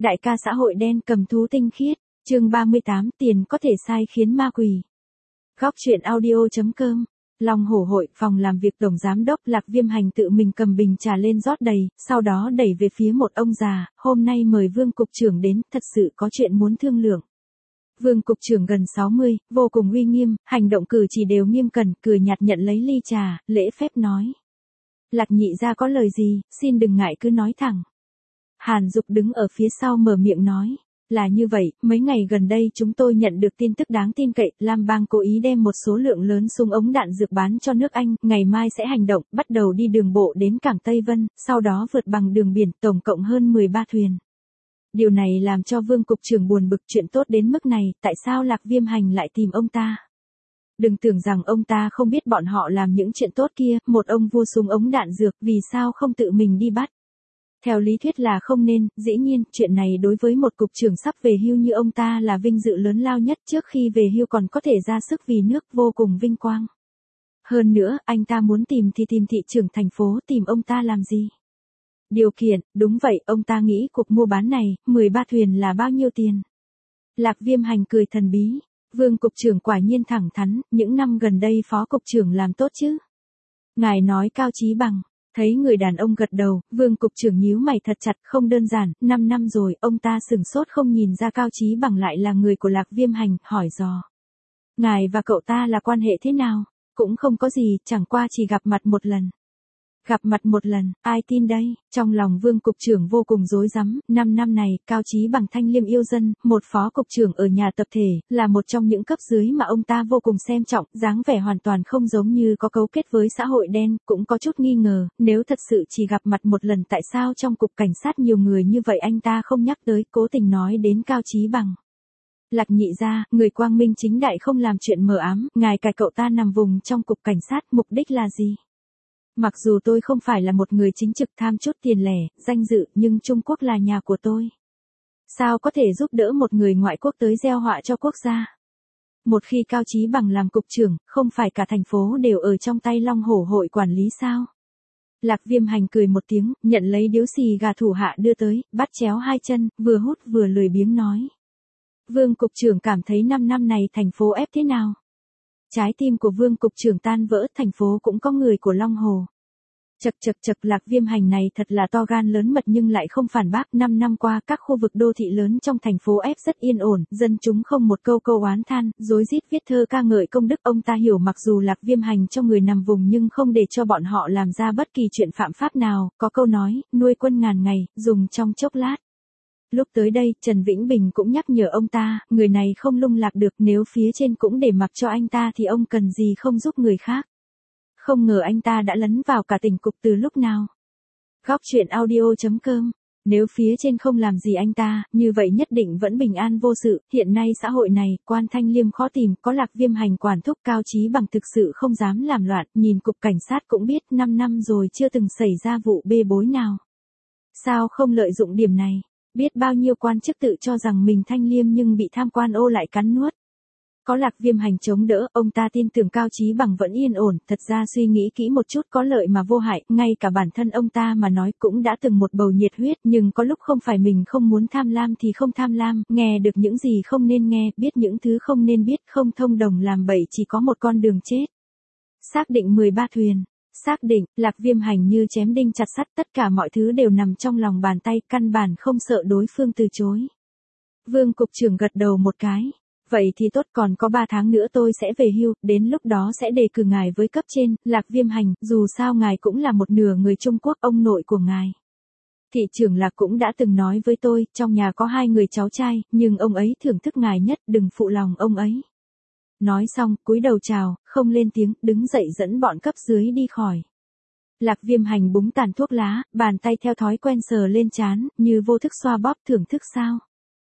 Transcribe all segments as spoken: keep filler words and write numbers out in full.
Đại ca xã hội đen cầm thú tinh khiết, chương ba mươi tám, tiền có thể sai khiến ma quỷ. Góc truyện audio.com, Long Hổ hội, phòng làm việc tổng giám đốc Lạc Viêm Hành tự mình cầm bình trà lên rót đầy, sau đó đẩy về phía một ông già, hôm nay mời Vương cục trưởng đến, thật sự có chuyện muốn thương lượng. Vương cục trưởng gần sáu mươi, vô cùng uy nghiêm, hành động cử chỉ đều nghiêm cẩn, cười nhạt nhận lấy ly trà, lễ phép nói. Lạc nhị gia có lời gì, xin đừng ngại cứ nói thẳng. Hàn Dục đứng ở phía sau mở miệng nói, là như vậy, mấy ngày gần đây chúng tôi nhận được tin tức đáng tin cậy, Lam Bang cố ý đem một số lượng lớn súng ống đạn dược bán cho nước Anh, ngày mai sẽ hành động, bắt đầu đi đường bộ đến cảng Tây Vân, sau đó vượt bằng đường biển, tổng cộng hơn mười ba thuyền. Điều này làm cho Vương cục trưởng buồn bực, chuyện tốt đến mức này, tại sao Lạc Viêm Hành lại tìm ông ta? Đừng tưởng rằng ông ta không biết bọn họ làm những chuyện tốt kia, một ông vua súng ống đạn dược, vì sao không tự mình đi bắt? Theo lý thuyết là không nên, dĩ nhiên, chuyện này đối với một cục trưởng sắp về hưu như ông ta là vinh dự lớn lao nhất, trước khi về hưu còn có thể ra sức vì nước, vô cùng vinh quang. Hơn nữa, anh ta muốn tìm thì tìm thị trưởng thành phố, tìm ông ta làm gì? Điều kiện, đúng vậy, ông ta nghĩ cuộc mua bán này, mười ba thuyền là bao nhiêu tiền? Lạc Viêm Hành cười thần bí, Vương cục trưởng quả nhiên thẳng thắn, những năm gần đây phó cục trưởng làm tốt chứ? Ngài nói Cao Chí Bằng. Thấy người đàn ông gật đầu, Vương cục trưởng nhíu mày thật chặt, không đơn giản, năm năm rồi, ông ta sửng sốt không nhìn ra Cao Chí Bằng lại là người của Lạc Viêm Hành, hỏi dò. Ngài và cậu ta là quan hệ thế nào? Cũng không có gì, chẳng qua chỉ gặp mặt một lần. Gặp mặt một lần, ai tin đây? Trong lòng Vương cục trưởng vô cùng rối rắm, năm năm này, Cao Chí Bằng thanh liêm yêu dân, một phó cục trưởng ở nhà tập thể, là một trong những cấp dưới mà ông ta vô cùng xem trọng, dáng vẻ hoàn toàn không giống như có cấu kết với xã hội đen, cũng có chút nghi ngờ, nếu thật sự chỉ gặp mặt một lần tại sao trong cục cảnh sát nhiều người như vậy anh ta không nhắc tới, cố tình nói đến Cao Chí Bằng. Lạc nhị gia, người quang minh chính đại không làm chuyện mờ ám, ngài cài cậu ta nằm vùng trong cục cảnh sát, mục đích là gì? Mặc dù tôi không phải là một người chính trực tham chút tiền lẻ, danh dự, nhưng Trung Quốc là nhà của tôi. Sao có thể giúp đỡ một người ngoại quốc tới gieo họa cho quốc gia? Một khi Cao Chí Bằng làm cục trưởng, không phải cả thành phố đều ở trong tay Long Hổ hội quản lý sao? Lạc Viêm Hành cười một tiếng, nhận lấy điếu xì gà thủ hạ đưa tới, bắt chéo hai chân, vừa hút vừa lười biếng nói. Vương cục trưởng cảm thấy năm năm này thành phố ép thế nào? Trái tim của Vương cục trưởng tan vỡ, thành phố cũng có người của Long Hồ. Chật chật chật, Lạc Viêm Hành này thật là to gan lớn mật nhưng lại không phản bác, năm năm qua các khu vực đô thị lớn trong thành phố ép rất yên ổn, dân chúng không một câu câu oán than, rối rít viết thơ ca ngợi công đức ông ta hiểu mặc dù Lạc Viêm Hành cho người nằm vùng nhưng không để cho bọn họ làm ra bất kỳ chuyện phạm pháp nào, có câu nói, nuôi quân ngàn ngày, dùng trong chốc lát. Lúc tới đây, Trần Vĩnh Bình cũng nhắc nhở ông ta, người này không lung lạc được, nếu phía trên cũng để mặc cho anh ta thì ông cần gì không giúp người khác. Không ngờ anh ta đã lấn vào cả tỉnh cục từ lúc nào. Góc truyện audio.com, nếu phía trên không làm gì anh ta, như vậy nhất định vẫn bình an vô sự, hiện nay xã hội này, quan thanh liêm khó tìm, có Lạc Viêm Hành quản thúc Cao Chí Bằng thực sự không dám làm loạn, nhìn cục cảnh sát cũng biết năm năm rồi chưa từng xảy ra vụ bê bối nào. Sao không lợi dụng điểm này? Biết bao nhiêu quan chức tự cho rằng mình thanh liêm nhưng bị tham quan ô lại cắn nuốt. Có Lạc Viêm Hành chống đỡ, ông ta tin tưởng Cao Chí Bằng vẫn yên ổn, thật ra suy nghĩ kỹ một chút có lợi mà vô hại, ngay cả bản thân ông ta mà nói cũng đã từng một bầu nhiệt huyết, nhưng có lúc không phải mình không muốn tham lam thì không tham lam, nghe được những gì không nên nghe, biết những thứ không nên biết, không thông đồng làm bậy chỉ có một con đường chết. Xác định mười ba thuyền. Xác định, Lạc Viêm Hành như chém đinh chặt sắt, tất cả mọi thứ đều nằm trong lòng bàn tay, căn bản không sợ đối phương từ chối. Vương cục trưởng gật đầu một cái. Vậy thì tốt, còn có ba tháng nữa tôi sẽ về hưu, đến lúc đó sẽ đề cử ngài với cấp trên, Lạc Viêm Hành, dù sao ngài cũng là một nửa người Trung Quốc, ông nội của ngài. Thị trưởng Lạc cũng đã từng nói với tôi, trong nhà có hai người cháu trai, nhưng ông ấy thưởng thức ngài nhất, đừng phụ lòng ông ấy. Nói xong, cúi đầu chào, không lên tiếng, đứng dậy dẫn bọn cấp dưới đi khỏi. Lạc Viêm Hành búng tàn thuốc lá, bàn tay theo thói quen sờ lên trán, như vô thức xoa bóp, thưởng thức sao?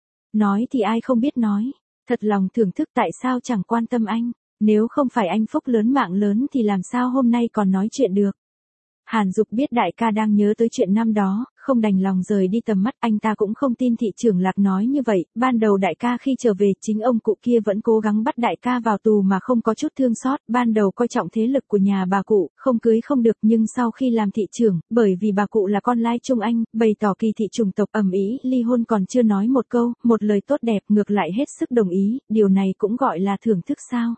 Nói thì ai không biết nói, thật lòng thưởng thức, tại sao chẳng quan tâm anh, nếu không phải anh phúc lớn mạng lớn thì làm sao hôm nay còn nói chuyện được. Hàn Dục biết đại ca đang nhớ tới chuyện năm đó, không đành lòng rời đi tầm mắt, anh ta cũng không tin thị trưởng Lạc nói như vậy, ban đầu đại ca khi trở về chính ông cụ kia vẫn cố gắng bắt đại ca vào tù mà không có chút thương xót, ban đầu coi trọng thế lực của nhà bà cụ, không cưới không được nhưng sau khi làm thị trưởng, bởi vì bà cụ là con lai Trung Anh, bày tỏ kỳ thị chủng tộc ầm ĩ, ly hôn còn chưa nói một câu, một lời tốt đẹp ngược lại hết sức đồng ý, điều này cũng gọi là thưởng thức sao.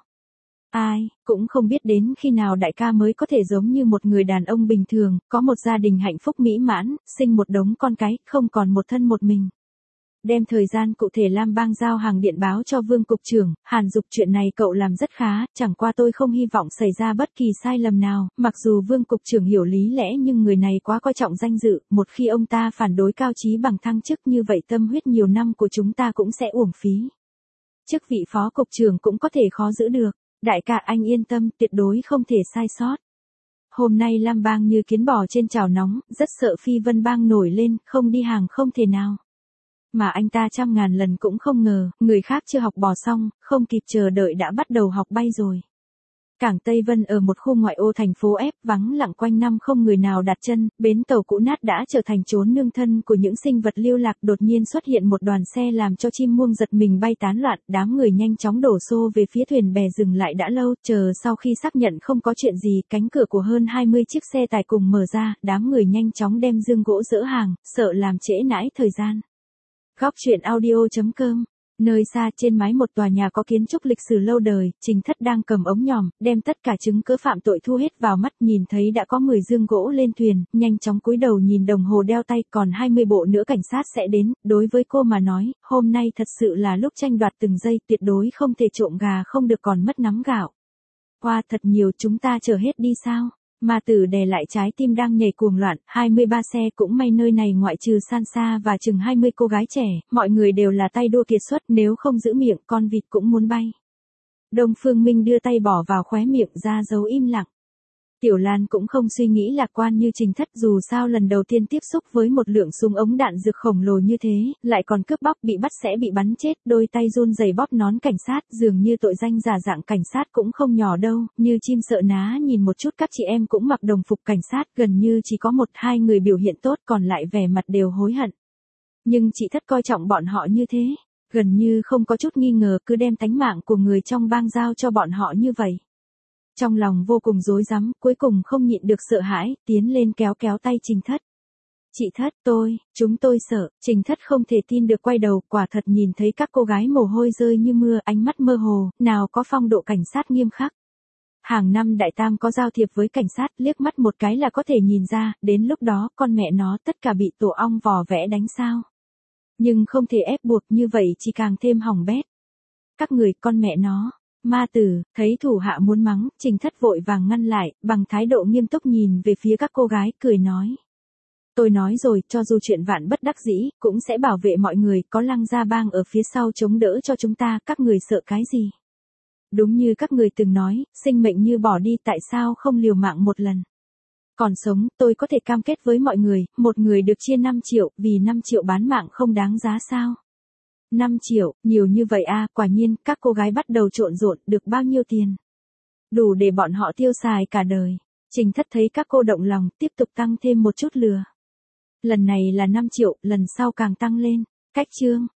Ai, cũng không biết đến khi nào đại ca mới có thể giống như một người đàn ông bình thường, có một gia đình hạnh phúc mỹ mãn, sinh một đống con cái, không còn một thân một mình. Đem thời gian cụ thể Lam Bang giao hàng điện báo cho Vương cục trưởng, Hàn Dục chuyện này cậu làm rất khá, chẳng qua tôi không hy vọng xảy ra bất kỳ sai lầm nào, mặc dù Vương cục trưởng hiểu lý lẽ nhưng người này quá coi trọng danh dự, một khi ông ta phản đối cao chí bằng thăng chức như vậy tâm huyết nhiều năm của chúng ta cũng sẽ uổng phí. Chức vị phó cục trưởng cũng có thể khó giữ được. Đại ca anh yên tâm, tuyệt đối không thể sai sót. Hôm nay Lam Bang như kiến bò trên chảo nóng, rất sợ Phi Vân Bang nổi lên, không đi hàng không thể nào. Mà anh ta trăm ngàn lần cũng không ngờ, người khác chưa học bò xong, không kịp chờ đợi đã bắt đầu học bay rồi. Cảng Tây Vân ở một khu ngoại ô thành phố F vắng lặng quanh năm không người nào đặt chân, bến tàu cũ nát đã trở thành chốn nương thân của những sinh vật lưu lạc, đột nhiên xuất hiện một đoàn xe làm cho chim muông giật mình bay tán loạn, đám người nhanh chóng đổ xô về phía thuyền bè dừng lại đã lâu, chờ sau khi xác nhận không có chuyện gì, cánh cửa của hơn hai mươi chiếc xe tải cùng mở ra, đám người nhanh chóng đem dương gỗ dỡ hàng, sợ làm trễ nãi thời gian. Góc truyện audio chấm com. Nơi xa trên mái một tòa nhà có kiến trúc lịch sử lâu đời, Trình Thất đang cầm ống nhòm, đem tất cả chứng cứ phạm tội thu hết vào mắt, nhìn thấy đã có mười dương gỗ lên thuyền, nhanh chóng cúi đầu nhìn đồng hồ đeo tay, còn hai mươi bộ nữa cảnh sát sẽ đến, đối với cô mà nói, hôm nay thật sự là lúc tranh đoạt từng giây, tuyệt đối không thể trộm gà không được còn mất nắm gạo. Qua thật nhiều, chúng ta chờ hết đi sao? Ma Tử đè lại trái tim đang nhảy cuồng loạn, hai mươi ba xe cũng may nơi này ngoại trừ Sansa và chừng hai mươi cô gái trẻ, mọi người đều là tay đua kiệt xuất, nếu không giữ miệng con vịt cũng muốn bay. Đông Phương Minh đưa tay bỏ vào khóe miệng ra dấu im lặng. Tiểu Lan cũng không suy nghĩ lạc quan như Trình Thất, dù sao lần đầu tiên tiếp xúc với một lượng súng ống đạn dược khổng lồ như thế, lại còn cướp bóc, bị bắt sẽ bị bắn chết, đôi tay run rẩy bóp nón cảnh sát, dường như tội danh giả dạng cảnh sát cũng không nhỏ đâu, như chim sợ ná nhìn một chút các chị em cũng mặc đồng phục cảnh sát, gần như chỉ có một hai người biểu hiện tốt, còn lại vẻ mặt đều hối hận. Nhưng chị Thất coi trọng bọn họ như thế, gần như không có chút nghi ngờ, cứ đem tánh mạng của người trong bang giao cho bọn họ như vậy. Trong lòng vô cùng rối rắm, cuối cùng không nhịn được sợ hãi, tiến lên kéo kéo tay Trình Thất. Chị Thất, tôi, chúng tôi sợ, Trình Thất không thể tin được quay đầu, quả thật nhìn thấy các cô gái mồ hôi rơi như mưa, ánh mắt mơ hồ, nào có phong độ cảnh sát nghiêm khắc. Hàng năm Đại Tam có giao thiệp với cảnh sát, liếc mắt một cái là có thể nhìn ra, đến lúc đó con mẹ nó tất cả bị tổ ong vò vẽ đánh sao. Nhưng không thể ép buộc như vậy chỉ càng thêm hỏng bét. Các người, con mẹ nó. Ma Tử, thấy thủ hạ muốn mắng, Trình Thất vội vàng ngăn lại, bằng thái độ nghiêm túc nhìn về phía các cô gái, cười nói. Tôi nói rồi, cho dù chuyện vạn bất đắc dĩ, cũng sẽ bảo vệ mọi người, có Lăng Gia Bang ở phía sau chống đỡ cho chúng ta, các người sợ cái gì? Đúng như các người từng nói, sinh mệnh như bỏ đi, tại sao không liều mạng một lần? Còn sống, tôi có thể cam kết với mọi người, một người được chia năm triệu, vì năm triệu bán mạng không đáng giá sao? năm triệu, nhiều như vậy à, quả nhiên, các cô gái bắt đầu trộn rộn, được bao nhiêu tiền? Đủ để bọn họ tiêu xài cả đời. Trình Thất thấy các cô động lòng, tiếp tục tăng thêm một chút lừa. Lần này là năm triệu, lần sau càng tăng lên. Cách chương.